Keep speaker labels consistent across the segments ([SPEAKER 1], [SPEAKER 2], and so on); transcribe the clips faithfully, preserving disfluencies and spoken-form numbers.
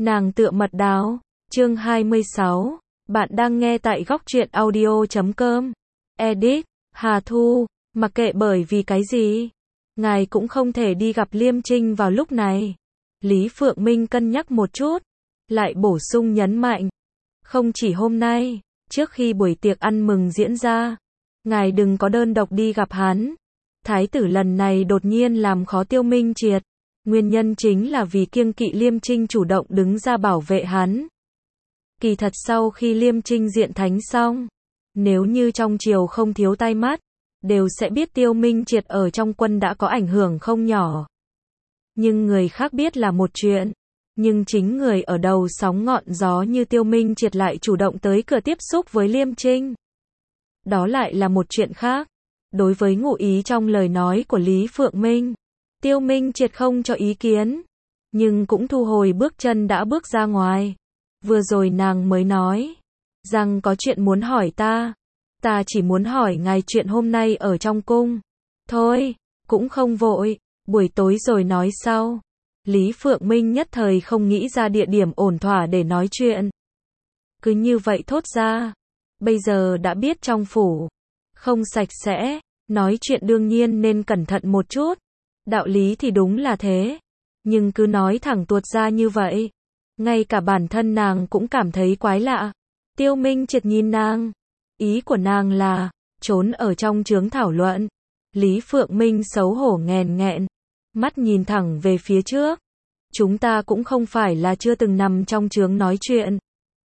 [SPEAKER 1] Nàng tựa mật đào, chương hai mươi sáu. Bạn đang nghe tại góc truyện audio chấm com. Edit, Hà Thu, mặc kệ bởi vì cái gì, ngài cũng không thể đi gặp Liêm Trinh vào lúc này. Lý Phượng Minh cân nhắc một chút, lại bổ sung nhấn mạnh. Không chỉ hôm nay, trước khi buổi tiệc ăn mừng diễn ra, ngài đừng có đơn độc đi gặp hắn. Thái tử lần này đột nhiên làm khó Tiêu Minh Triệt. Nguyên nhân chính là vì kiêng kỵ Liêm Trinh chủ động đứng ra bảo vệ hắn. Kỳ thật sau khi Liêm Trinh diện thánh xong, nếu như trong triều không thiếu tai mắt, đều sẽ biết Tiêu Minh Triệt ở trong quân đã có ảnh hưởng không nhỏ. Nhưng người khác biết là một chuyện, nhưng chính người ở đầu sóng ngọn gió như Tiêu Minh Triệt lại chủ động tới cửa tiếp xúc với Liêm Trinh. Đó lại là một chuyện khác. Đối với ngụ ý trong lời nói của Lý Phượng Minh, Tiêu Minh Triệt không cho ý kiến, nhưng cũng thu hồi bước chân đã bước ra ngoài. Vừa rồi nàng mới nói rằng có chuyện muốn hỏi ta. Ta chỉ muốn hỏi ngài chuyện hôm nay ở trong cung. Thôi, cũng không vội, buổi tối rồi nói sau. Lý Phượng Minh nhất thời không nghĩ ra địa điểm ổn thỏa để nói chuyện. Cứ như vậy thốt ra. Bây giờ đã biết trong phủ không sạch sẽ, nói chuyện đương nhiên nên cẩn thận một chút. Đạo lý thì đúng là thế, nhưng cứ nói thẳng tuột ra như vậy, ngay cả bản thân nàng cũng cảm thấy quái lạ. Tiêu Minh Triệt nhìn nàng, ý của nàng là trốn ở trong chướng thảo luận. Lý Phượng Minh xấu hổ nghèn nghẹn, mắt nhìn thẳng về phía trước. Chúng ta cũng không phải là chưa từng nằm trong chướng nói chuyện.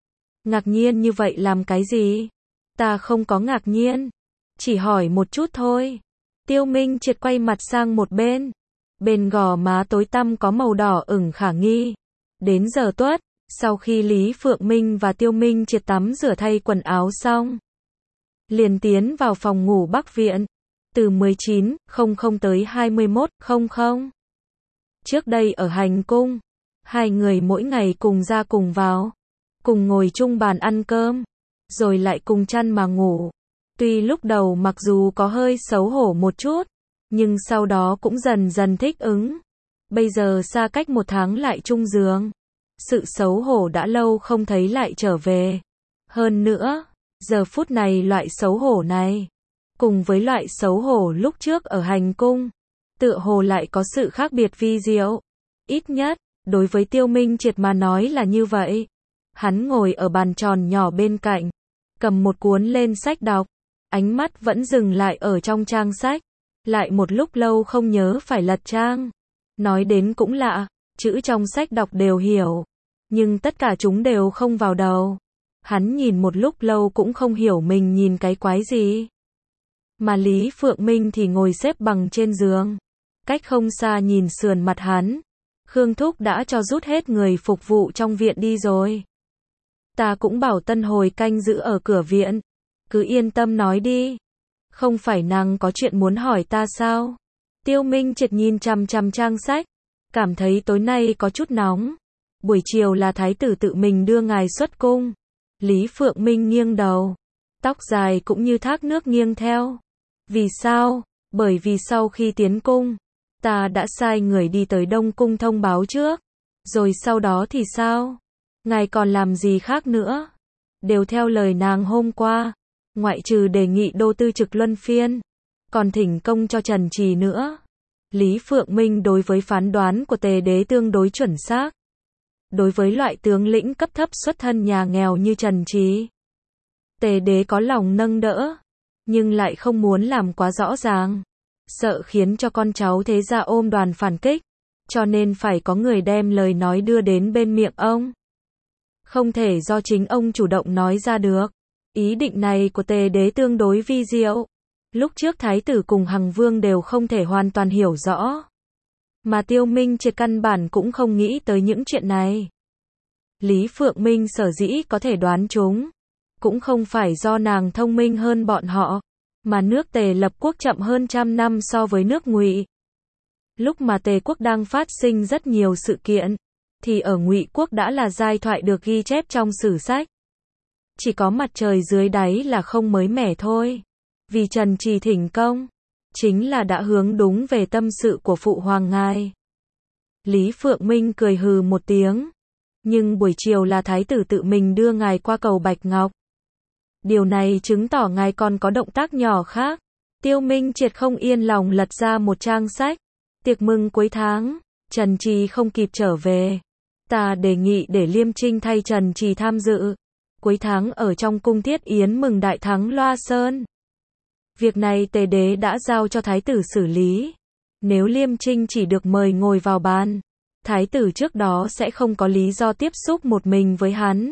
[SPEAKER 1] Ngạc nhiên như vậy làm cái gì? Ta không có ngạc nhiên, chỉ hỏi một chút thôi. Tiêu Minh Triệt quay mặt sang một bên, bên gò má tối tăm có màu đỏ ửng khả nghi. Đến giờ tuất, sau khi Lý Phượng Minh và Tiêu Minh Triệt tắm rửa thay quần áo xong, liền tiến vào phòng ngủ Bắc Viện. Từ mười chín không không tới hai mươi mốt không không. Trước đây ở hành cung, hai người mỗi ngày cùng ra cùng vào, cùng ngồi chung bàn ăn cơm, rồi lại cùng chăn mà ngủ. Tuy lúc đầu mặc dù có hơi xấu hổ một chút, nhưng sau đó cũng dần dần thích ứng. Bây giờ xa cách một tháng lại chung giường, sự xấu hổ đã lâu không thấy lại trở về. Hơn nữa, giờ phút này loại xấu hổ này, cùng với loại xấu hổ lúc trước ở hành cung, tựa hồ lại có sự khác biệt vi diệu. Ít nhất, đối với Tiêu Minh Triệt mà nói là như vậy. Hắn ngồi ở bàn tròn nhỏ bên cạnh, cầm một cuốn lên sách đọc. Ánh mắt vẫn dừng lại ở trong trang sách, lại một lúc lâu không nhớ phải lật trang. Nói đến cũng lạ, chữ trong sách đọc đều hiểu, nhưng tất cả chúng đều không vào đầu. Hắn nhìn một lúc lâu cũng không hiểu mình nhìn cái quái gì. Mà Lý Phượng Minh thì ngồi xếp bằng trên giường, cách không xa nhìn sườn mặt hắn. Khương Thúc đã cho rút hết người phục vụ trong viện đi rồi. Ta cũng bảo Tân hồi canh giữ ở cửa viện. Cứ yên tâm nói đi. Không phải nàng có chuyện muốn hỏi ta sao? Tiêu Minh Triệt nhìn chằm chằm trang sách, cảm thấy tối nay có chút nóng. Buổi chiều là thái tử tự mình đưa ngài xuất cung. Lý Phượng Minh nghiêng đầu, tóc dài cũng như thác nước nghiêng theo. Vì sao? Bởi vì sau khi tiến cung, ta đã sai người đi tới Đông Cung thông báo trước. Rồi sau đó thì sao? Ngài còn làm gì khác nữa? Đều theo lời nàng hôm qua. Ngoại trừ đề nghị đô tư trực luân phiên, còn thỉnh công cho Trần Trì nữa. Lý Phượng Minh đối với phán đoán của Tề Đế tương đối chuẩn xác. Đối với loại tướng lĩnh cấp thấp xuất thân nhà nghèo như Trần Trì, Tề Đế có lòng nâng đỡ, nhưng lại không muốn làm quá rõ ràng, sợ khiến cho con cháu thế gia ôm đoàn phản kích, cho nên phải có người đem lời nói đưa đến bên miệng ông. Không thể do chính ông chủ động nói ra được. Ý định này của Tề Đế tương đối vi diệu. Lúc trước thái tử cùng Hằng Vương đều không thể hoàn toàn hiểu rõ. Mà Tiêu Minh Triệt căn bản cũng không nghĩ tới những chuyện này. Lý Phượng Minh sở dĩ có thể đoán chúng, cũng không phải do nàng thông minh hơn bọn họ, mà nước Tề lập quốc chậm hơn trăm năm so với nước Ngụy. Lúc mà Tề quốc đang phát sinh rất nhiều sự kiện, thì ở Ngụy quốc đã là giai thoại được ghi chép trong sử sách. Chỉ có mặt trời dưới đáy là không mới mẻ thôi. Vì Trần Trì thỉnh công, chính là đã hướng đúng về tâm sự của phụ hoàng ngài. Lý Phượng Minh cười hừ một tiếng, nhưng buổi chiều là thái tử tự mình đưa ngài qua cầu Bạch Ngọc. Điều này chứng tỏ ngài còn có động tác nhỏ khác. Tiêu Minh Triệt không yên lòng lật ra một trang sách. Tiệc mừng cuối tháng, Trần Trì không kịp trở về. Ta đề nghị để Liêm Trinh thay Trần Trì tham dự. Cuối tháng ở trong cung thiết yến mừng đại thắng Loa Sơn. Việc này Tề Đế đã giao cho thái tử xử lý. Nếu Liêm Trinh chỉ được mời ngồi vào bàn, thái tử trước đó sẽ không có lý do tiếp xúc một mình với hắn.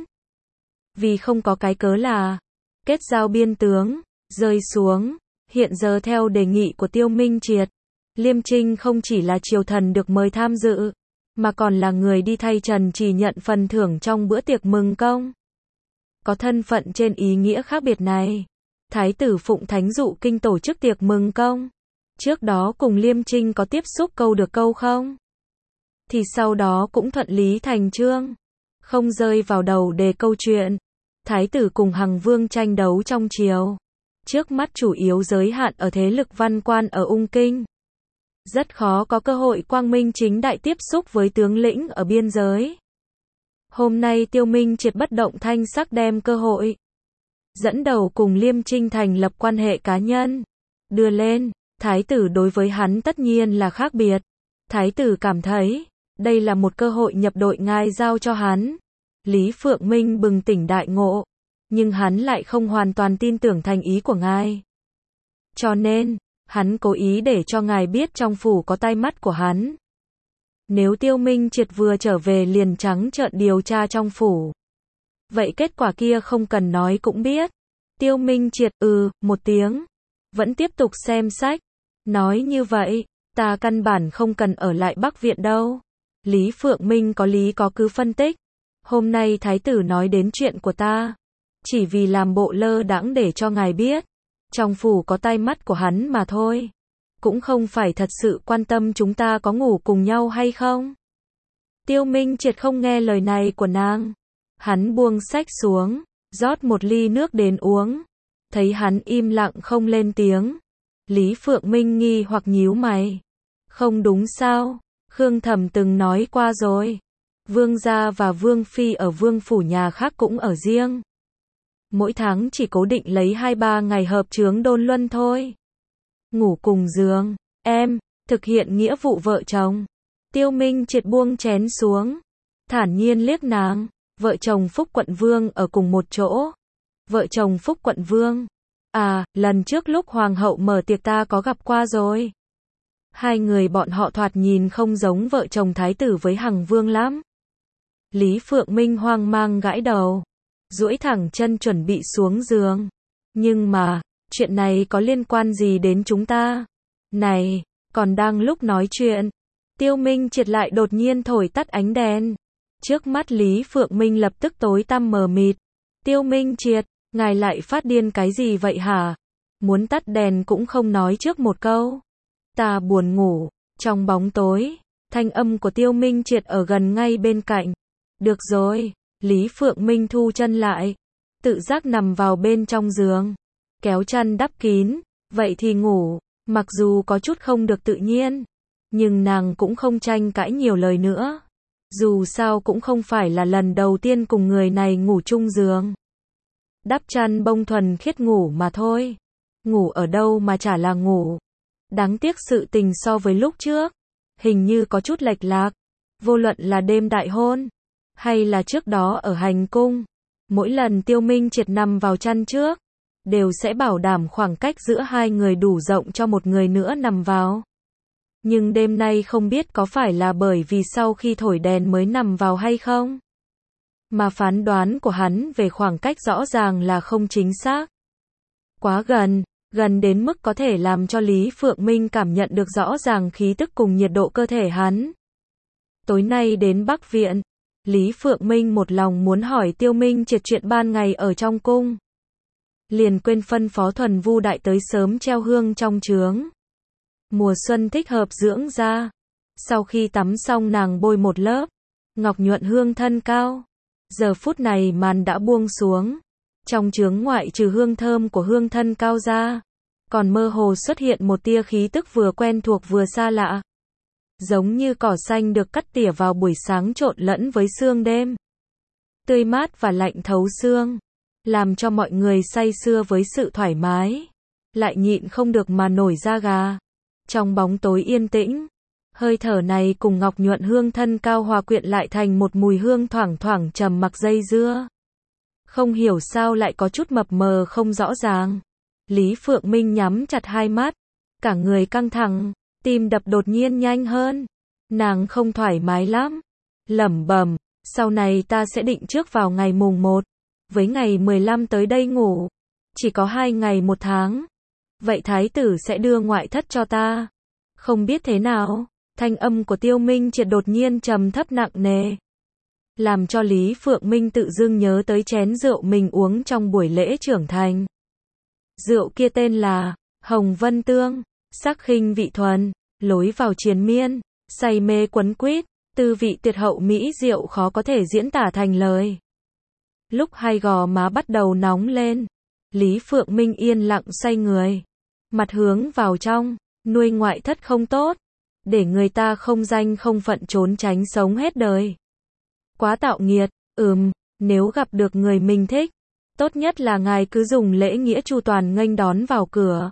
[SPEAKER 1] Vì không có cái cớ là kết giao biên tướng, rơi xuống. Hiện giờ theo đề nghị của Tiêu Minh Triệt, Liêm Trinh không chỉ là triều thần được mời tham dự, mà còn là người đi thay Trần Trì nhận phần thưởng trong bữa tiệc mừng công. Có thân phận trên ý nghĩa khác biệt này, thái tử Phụng Thánh Dụ Kinh tổ chức tiệc mừng công. Trước đó cùng Liêm Trinh có tiếp xúc câu được câu không? Thì sau đó cũng thuận lý thành chương, không rơi vào đầu đề câu chuyện. Thái tử cùng Hằng Vương tranh đấu trong triều. Trước mắt chủ yếu giới hạn ở thế lực văn quan ở Ung Kinh. Rất khó có cơ hội quang minh chính đại tiếp xúc với tướng lĩnh ở biên giới. Hôm nay Tiêu Minh Triệt bất động thanh sắc đem cơ hội dẫn đầu cùng Liêm Trinh thành lập quan hệ cá nhân. Đưa lên, thái tử đối với hắn tất nhiên là khác biệt. Thái tử cảm thấy, đây là một cơ hội nhập đội ngài giao cho hắn. Lý Phượng Minh bừng tỉnh đại ngộ, nhưng hắn lại không hoàn toàn tin tưởng thành ý của ngài. Cho nên, hắn cố ý để cho ngài biết trong phủ có tai mắt của hắn. Nếu Tiêu Minh Triệt vừa trở về liền trắng trợn điều tra trong phủ, vậy kết quả kia không cần nói cũng biết. Tiêu Minh Triệt ừ, một tiếng, vẫn tiếp tục xem sách. Nói như vậy, ta căn bản không cần ở lại Bắc Viện đâu. Lý Phượng Minh có lý có cứ phân tích. Hôm nay thái tử nói đến chuyện của ta, chỉ vì làm bộ lơ đãng để cho ngài biết. Trong phủ có tai mắt của hắn mà thôi. Cũng không phải thật sự quan tâm chúng ta có ngủ cùng nhau hay không. Tiêu Minh Triệt không nghe lời này của nàng. Hắn buông sách xuống, rót một ly nước đến uống. Thấy hắn im lặng không lên tiếng. Lý Phượng Minh nghi hoặc nhíu mày. Không đúng sao? Khương Thẩm từng nói qua rồi. Vương gia và Vương Phi ở vương phủ nhà khác cũng ở riêng. Mỗi tháng chỉ cố định lấy hai ba ngày hợp chướng đôn luân thôi. Ngủ cùng giường, em, thực hiện nghĩa vụ vợ chồng. Tiêu Minh Triệt buông chén xuống, thản nhiên liếc nàng. Vợ chồng Phúc Quận Vương ở cùng một chỗ. Vợ chồng Phúc Quận Vương. À, lần trước lúc Hoàng hậu mở tiệc ta có gặp qua rồi. Hai người bọn họ thoạt nhìn không giống vợ chồng thái tử với Hằng Vương lắm. Lý Phượng Minh hoang mang gãi đầu, duỗi thẳng chân chuẩn bị xuống giường. Nhưng mà, chuyện này có liên quan gì đến chúng ta? Này, còn đang lúc nói chuyện, Tiêu Minh Triệt lại đột nhiên thổi tắt ánh đèn. Trước mắt Lý Phượng Minh lập tức tối tăm mờ mịt. Tiêu Minh Triệt, ngài lại phát điên cái gì vậy hả? Muốn tắt đèn cũng không nói trước một câu. Ta buồn ngủ. Trong bóng tối, thanh âm của Tiêu Minh Triệt ở gần ngay bên cạnh. Được rồi, Lý Phượng Minh thu chân lại, tự giác nằm vào bên trong giường, kéo chăn đắp kín, vậy thì ngủ. Mặc dù có chút không được tự nhiên, nhưng nàng cũng không tranh cãi nhiều lời nữa. Dù sao cũng không phải là lần đầu tiên cùng người này ngủ chung giường. Đắp chăn bông thuần khiết ngủ mà thôi. Ngủ ở đâu mà chả là ngủ. Đáng tiếc sự tình so với lúc trước, hình như có chút lệch lạc. Vô luận là đêm đại hôn, hay là trước đó ở hành cung, mỗi lần Tiêu Minh Triệt nằm vào chăn trước, đều sẽ bảo đảm khoảng cách giữa hai người đủ rộng cho một người nữa nằm vào. Nhưng đêm nay không biết có phải là bởi vì sau khi thổi đèn mới nằm vào hay không, mà phán đoán của hắn về khoảng cách rõ ràng là không chính xác. Quá gần, gần đến mức có thể làm cho Lý Phượng Minh cảm nhận được rõ ràng khí tức cùng nhiệt độ cơ thể hắn. Tối nay đến Bắc Viện, Lý Phượng Minh một lòng muốn hỏi Tiêu Minh Triệt chuyện ban ngày ở trong cung. Liền quên phân phó Thuần Vu Đại tới sớm treo hương trong trướng. Mùa xuân thích hợp dưỡng da. Sau khi tắm xong nàng bôi một lớp ngọc nhuận hương thân cao. Giờ phút này màn đã buông xuống. Trong trướng ngoại trừ hương thơm của hương thân cao ra, còn mơ hồ xuất hiện một tia khí tức vừa quen thuộc vừa xa lạ. Giống như cỏ xanh được cắt tỉa vào buổi sáng trộn lẫn với sương đêm. tươi mát và lạnh thấu xương, làm cho mọi người say sưa với sự thoải mái, lại nhịn không được mà nổi da gà. Trong bóng tối yên tĩnh, hơi thở này cùng ngọc nhuận hương thân cao hòa quyện lại thành một mùi hương thoảng thoảng trầm mặc dây dưa. Không hiểu sao lại có chút mập mờ không rõ ràng. Lý Phượng Minh nhắm chặt hai mắt, cả người căng thẳng, tim đập đột nhiên nhanh hơn. Nàng không thoải mái lắm, lẩm bẩm, sau này ta sẽ định trước vào ngày mùng một, với ngày mười lăm tới đây ngủ, chỉ có hai ngày một tháng. Vậy thái tử sẽ đưa ngoại thất cho ta. Không biết thế nào, thanh âm của Tiêu Minh Triệt đột nhiên trầm thấp nặng nề, làm cho Lý Phượng Minh tự dưng nhớ tới chén rượu mình uống trong buổi lễ trưởng thành. Rượu kia tên là Hồng Vân Tương, sắc khinh vị thuần, lối vào triền miên, say mê quấn quýt, tư vị tuyệt hậu mỹ diệu khó có thể diễn tả thành lời. Lúc hai gò má bắt đầu nóng lên, Lý Phượng Minh yên lặng xoay người, mặt hướng vào trong, nuôi ngoại thất không tốt, để người ta không danh không phận trốn tránh sống hết đời. Quá tạo nghiệt, ừm, nếu gặp được người mình thích, tốt nhất là ngài cứ dùng lễ nghĩa chu toàn nghênh đón vào cửa.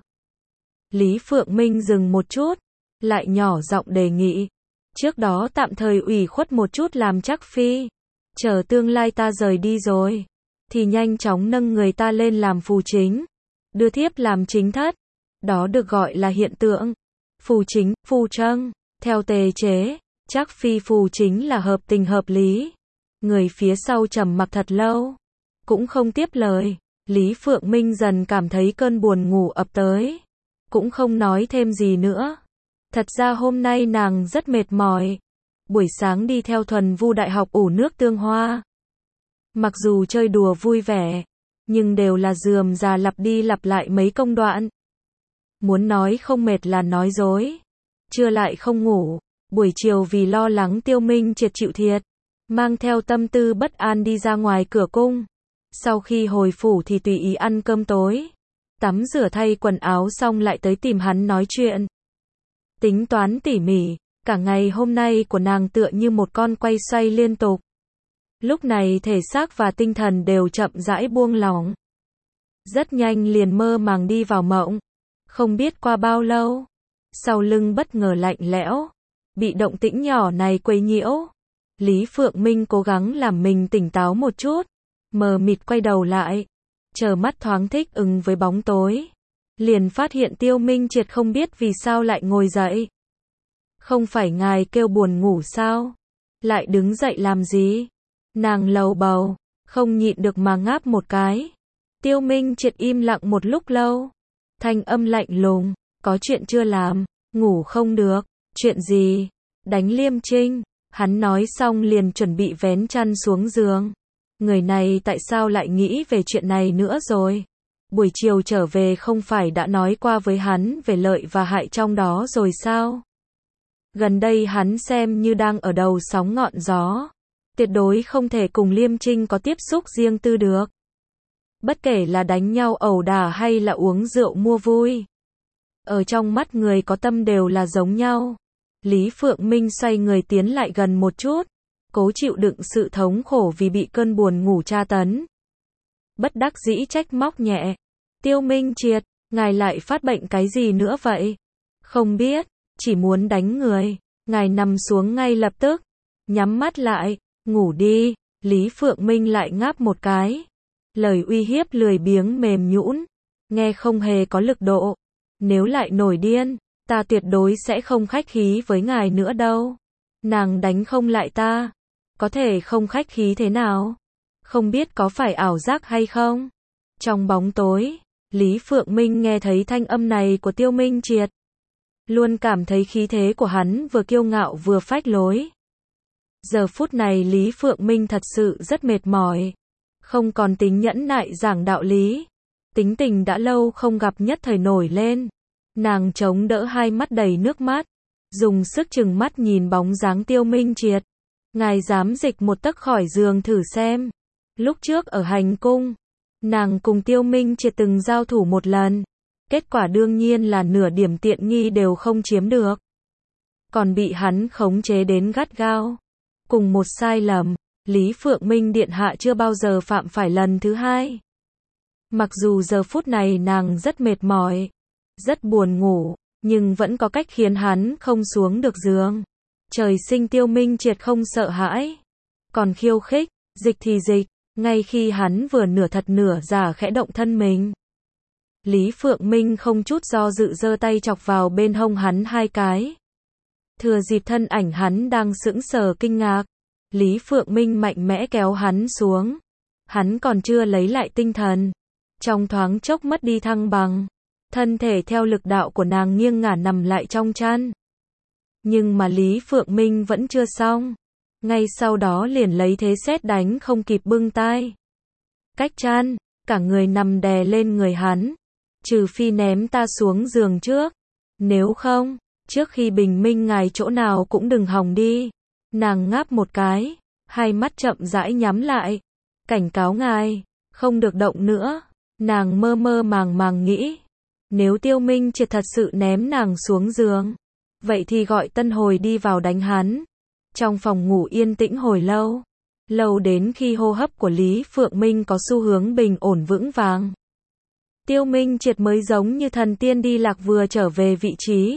[SPEAKER 1] Lý Phượng Minh dừng một chút, lại nhỏ giọng đề nghị, trước đó tạm thời ủy khuất một chút làm chắc phi, chờ tương lai ta rời đi rồi, thì nhanh chóng nâng người ta lên làm phù chính, đưa thiếp làm chính thất, đó được gọi là hiện tượng. Phù chính, phù trâng, theo tề chế, chắc phi phù chính là hợp tình hợp lý. Người phía sau trầm mặc thật lâu, cũng không tiếp lời. Lý Phượng Minh dần cảm thấy cơn buồn ngủ ập tới, cũng không nói thêm gì nữa. Thật ra hôm nay nàng rất mệt mỏi. Buổi sáng đi theo Thuần Vu Đại học ủ nước tương hoa. Mặc dù chơi đùa vui vẻ, nhưng đều là rườm rà lặp đi lặp lại mấy công đoạn. Muốn nói không mệt là nói dối. Trưa lại không ngủ, buổi chiều vì lo lắng Tiêu Minh Triệt chịu thiệt, mang theo tâm tư bất an đi ra ngoài cửa cung. Sau khi hồi phủ thì tùy ý ăn cơm tối, tắm rửa thay quần áo xong lại tới tìm hắn nói chuyện. Tính toán tỉ mỉ, cả ngày hôm nay của nàng tựa như một con quay xoay liên tục. Lúc này thể xác và tinh thần đều chậm rãi buông lỏng. Rất nhanh liền mơ màng đi vào mộng. Không biết qua bao lâu, sau lưng bất ngờ lạnh lẽo, bị động tĩnh nhỏ này quấy nhiễu. Lý Phượng Minh cố gắng làm mình tỉnh táo một chút, mờ mịt quay đầu lại, chờ mắt thoáng thích ứng với bóng tối, liền phát hiện Tiêu Minh Triệt không biết vì sao lại ngồi dậy. Không phải ngài kêu buồn ngủ sao? Lại đứng dậy làm gì? Nàng lầu bầu, không nhịn được mà ngáp một cái. Tiêu Minh Triệt im lặng một lúc lâu, thanh âm lạnh lùng, có chuyện chưa làm, ngủ không được, chuyện gì? Đánh Liêm Trinh. Hắn nói xong liền chuẩn bị vén chăn xuống giường. Người này tại sao lại nghĩ về chuyện này nữa rồi? Buổi chiều trở về không phải đã nói qua với hắn về lợi và hại trong đó rồi sao? Gần đây hắn xem như đang ở đầu sóng ngọn gió. Tuyệt đối không thể cùng Liêm Trinh có tiếp xúc riêng tư được. Bất kể là đánh nhau ẩu đả hay là uống rượu mua vui. Ở trong mắt người có tâm đều là giống nhau. Lý Phượng Minh xoay người tiến lại gần một chút, cố chịu đựng sự thống khổ vì bị cơn buồn ngủ tra tấn. Bất đắc dĩ trách móc nhẹ. Tiêu Minh Triệt, ngài lại phát bệnh cái gì nữa vậy? Không biết, chỉ muốn đánh người. Ngài nằm xuống ngay lập tức, nhắm mắt lại, ngủ đi. Lý Phượng Minh lại ngáp một cái. Lời uy hiếp lười biếng mềm nhũn, nghe không hề có lực độ. Nếu lại nổi điên, ta tuyệt đối sẽ không khách khí với ngài nữa đâu. Nàng đánh không lại ta, có thể không khách khí thế nào? Không biết có phải ảo giác hay không? Trong bóng tối, Lý Phượng Minh nghe thấy thanh âm này của Tiêu Minh Triệt. Luôn cảm thấy khí thế của hắn vừa kiêu ngạo vừa phách lối. Giờ phút này Lý Phượng Minh thật sự rất mệt mỏi. Không còn tính nhẫn nại giảng đạo lý. Tính tình đã lâu không gặp nhất thời nổi lên. Nàng chống đỡ hai mắt đầy nước mắt, dùng sức chừng mắt nhìn bóng dáng Tiêu Minh Triệt. Ngài dám dịch một tấc khỏi giường thử xem. Lúc trước ở hành cung, nàng cùng Tiêu Minh Triệt từng giao thủ một lần. Kết quả đương nhiên là nửa điểm tiện nghi đều không chiếm được. Còn bị hắn khống chế đến gắt gao. Cùng một sai lầm, Lý Phượng Minh điện hạ chưa bao giờ phạm phải lần thứ hai. Mặc dù giờ phút này nàng rất mệt mỏi, rất buồn ngủ, nhưng vẫn có cách khiến hắn không xuống được giường. Trời sinh Tiêu Minh Triệt không sợ hãi, còn khiêu khích, dịch thì dịch, ngay khi hắn vừa nửa thật nửa giả khẽ động thân mình. Lý Phượng Minh không chút do dự giơ tay chọc vào bên hông hắn hai cái. Thừa dịp thân ảnh hắn đang sững sờ kinh ngạc, Lý Phượng Minh mạnh mẽ kéo hắn xuống. Hắn còn chưa lấy lại tinh thần, trong thoáng chốc mất đi thăng bằng, thân thể theo lực đạo của nàng nghiêng ngả nằm lại trong chăn. Nhưng mà Lý Phượng Minh vẫn chưa xong, ngay sau đó liền lấy thế sét đánh không kịp bưng tai. Cách chăn, cả người nằm đè lên người hắn, trừ phi ném ta xuống giường trước, nếu không, trước khi bình minh ngài chỗ nào cũng đừng hòng đi. Nàng ngáp một cái, hai mắt chậm rãi nhắm lại, cảnh cáo ngài, không được động nữa. Nàng mơ mơ màng màng nghĩ, nếu Tiêu Minh Triệt thật sự ném nàng xuống giường, vậy thì gọi Tân Hồi đi vào đánh hắn. Trong phòng ngủ yên tĩnh hồi lâu, lâu đến khi hô hấp của Lý Phượng Minh có xu hướng bình ổn vững vàng. Tiêu Minh Triệt mới giống như thần tiên đi lạc vừa trở về vị trí.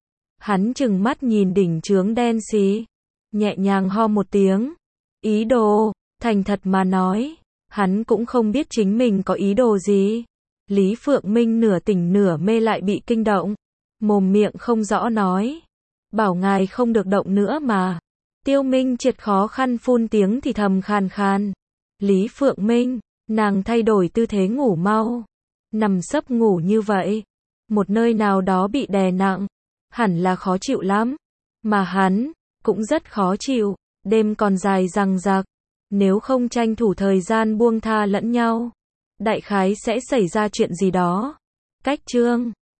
[SPEAKER 1] Hắn chừng mắt nhìn đỉnh chướng đen xì, nhẹ nhàng ho một tiếng. Ý đồ, thành thật mà nói, hắn cũng không biết chính mình có ý đồ gì. Lý Phượng Minh nửa tỉnh nửa mê lại bị kinh động, mồm miệng không rõ nói, bảo ngài không được động nữa mà. Tiêu Minh Triệt khó khăn phun tiếng thì thầm khàn khàn. Lý Phượng Minh, nàng thay đổi tư thế ngủ mau, nằm sấp ngủ như vậy, một nơi nào đó bị đè nặng, hẳn là khó chịu lắm, mà hắn cũng rất khó chịu, đêm còn dài dằng dặc, nếu không tranh thủ thời gian buông tha lẫn nhau, đại khái sẽ xảy ra chuyện gì đó. Cách chương